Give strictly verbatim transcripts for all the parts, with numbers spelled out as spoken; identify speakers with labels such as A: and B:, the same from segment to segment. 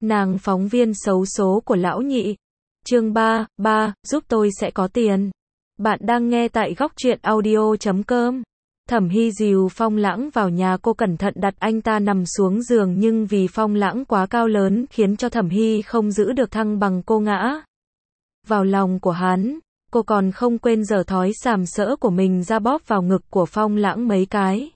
A: Nàng phóng viên xấu số của lão nhị. Chương ba, ba, giúp tôi sẽ có tiền. Bạn đang nghe tại góc truyện audio chấm com. Thẩm Hy dìu Phong Lãng vào nhà, cô cẩn thận đặt anh ta nằm xuống giường, nhưng vì Phong Lãng quá cao lớn khiến cho Thẩm Hy không giữ được thăng bằng, cô ngã vào lòng của hắn. Cô còn không quên giở thói sàm sỡ của mình ra bóp vào ngực của Phong Lãng mấy cái.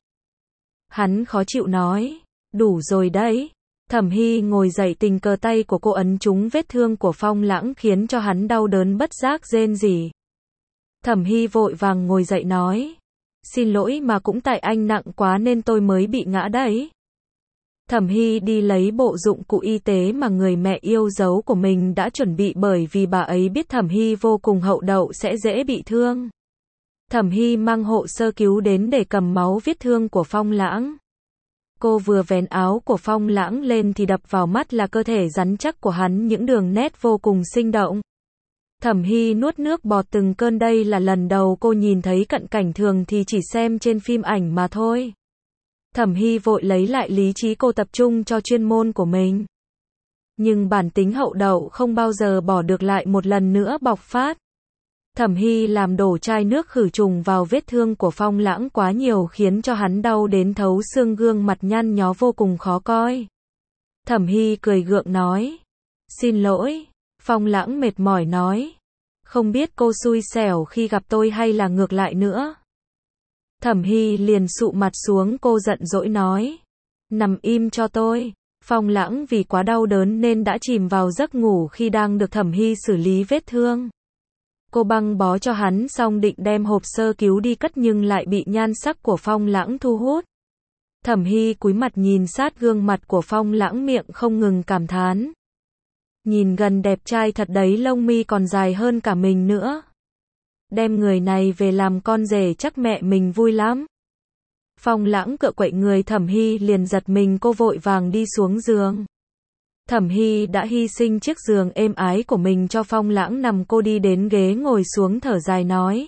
A: Hắn khó chịu nói, đủ rồi đấy. Thẩm Hy ngồi dậy, tình cờ tay của cô ấn trúng vết thương của Phong Lãng khiến cho hắn đau đớn bất giác rên rỉ. Thẩm Hy vội vàng ngồi dậy nói, xin lỗi, mà cũng tại anh nặng quá nên tôi mới bị ngã đấy. Thẩm Hy đi lấy bộ dụng cụ y tế mà người mẹ yêu dấu của mình đã chuẩn bị, bởi vì bà ấy biết Thẩm Hy vô cùng hậu đậu sẽ dễ bị thương. Thẩm Hy mang hộ sơ cứu đến để cầm máu vết thương của Phong Lãng. Cô vừa vén áo của Phong Lãng lên thì đập vào mắt là cơ thể rắn chắc của hắn, những đường nét vô cùng sinh động. Thẩm Hy nuốt nước bọt từng cơn, đây là lần đầu cô nhìn thấy cận cảnh, thường thì chỉ xem trên phim ảnh mà thôi. Thẩm Hy vội lấy lại lý trí, cô tập trung cho chuyên môn của mình. Nhưng bản tính hậu đậu không bao giờ bỏ được lại một lần nữa bộc phát. Thẩm Hy làm đổ chai nước khử trùng vào vết thương của Phong Lãng quá nhiều khiến cho hắn đau đến thấu xương, gương mặt nhăn nhó vô cùng khó coi. Thẩm Hy cười gượng nói, xin lỗi. Phong Lãng mệt mỏi nói, không biết cô xui xẻo khi gặp tôi hay là ngược lại nữa. Thẩm Hy liền sụ mặt xuống, cô giận dỗi nói, nằm im cho tôi. Phong Lãng vì quá đau đớn nên đã chìm vào giấc ngủ khi đang được Thẩm Hy xử lý vết thương. Cô băng bó cho hắn xong định đem hộp sơ cứu đi cất, nhưng lại bị nhan sắc của Phong Lãng thu hút. Thẩm Hy cúi mặt nhìn sát gương mặt của Phong Lãng, miệng không ngừng cảm thán. Nhìn gần đẹp trai thật đấy, lông mi còn dài hơn cả mình nữa. Đem người này về làm con rể chắc mẹ mình vui lắm. Phong Lãng cựa quậy người, Thẩm Hy liền giật mình, cô vội vàng đi xuống giường. Thẩm Hy đã hy sinh chiếc giường êm ái của mình cho Phong Lãng nằm, cô đi đến ghế ngồi xuống thở dài nói.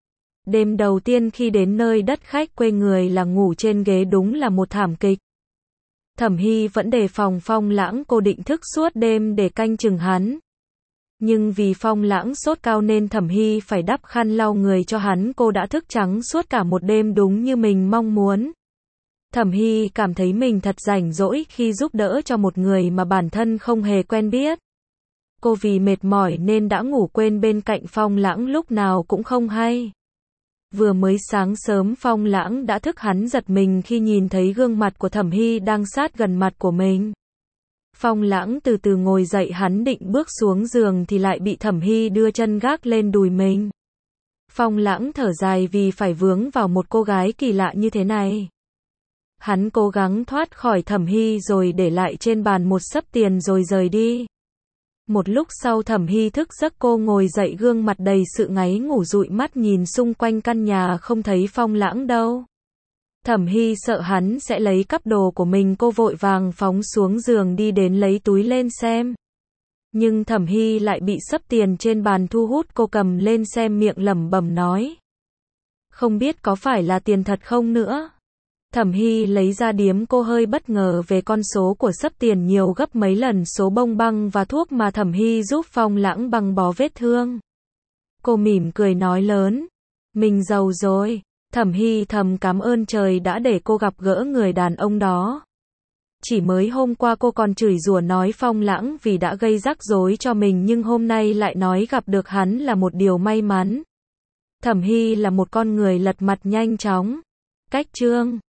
A: Đêm đầu tiên khi đến nơi đất khách quê người là ngủ trên ghế, đúng là một thảm kịch. Thẩm Hy vẫn đề phòng Phong Lãng, cô định thức suốt đêm để canh chừng hắn. Nhưng vì Phong Lãng sốt cao nên Thẩm Hy phải đắp khăn lau người cho hắn, cô đã thức trắng suốt cả một đêm đúng như mình mong muốn. Thẩm Hy cảm thấy mình thật rảnh rỗi khi giúp đỡ cho một người mà bản thân không hề quen biết. Cô vì mệt mỏi nên đã ngủ quên bên cạnh Phong Lãng lúc nào cũng không hay. Vừa mới sáng sớm Phong Lãng đã thức, hắn giật mình khi nhìn thấy gương mặt của Thẩm Hy đang sát gần mặt của mình. Phong Lãng từ từ ngồi dậy, hắn định bước xuống giường thì lại bị Thẩm Hy đưa chân gác lên đùi mình. Phong Lãng thở dài vì phải vướng vào một cô gái kỳ lạ như thế này. Hắn cố gắng thoát khỏi Thẩm Hy rồi để lại trên bàn một xấp tiền rồi rời đi. Một lúc sau Thẩm Hy thức giấc, cô ngồi dậy, gương mặt đầy sự ngáy ngủ, dụi mắt nhìn xung quanh căn nhà không thấy Phong Lãng đâu. Thẩm Hy sợ hắn sẽ lấy cắp đồ của mình, cô vội vàng phóng xuống giường đi đến lấy túi lên xem. Nhưng Thẩm Hy lại bị xấp tiền trên bàn thu hút, cô cầm lên xem, miệng lẩm bẩm nói, không biết có phải là tiền thật không nữa. Thẩm Hy lấy ra điếm, cô hơi bất ngờ về con số của xấp tiền, nhiều gấp mấy lần số bông băng và thuốc mà Thẩm Hy giúp Phong Lãng băng bó vết thương. Cô mỉm cười nói lớn, mình giàu rồi. Thẩm Hy thầm cảm ơn trời đã để cô gặp gỡ người đàn ông đó. Chỉ mới hôm qua cô còn chửi rủa nói Phong Lãng vì đã gây rắc rối cho mình, nhưng hôm nay lại nói gặp được hắn là một điều may mắn. Thẩm Hy là một con người lật mặt nhanh chóng. Cách chương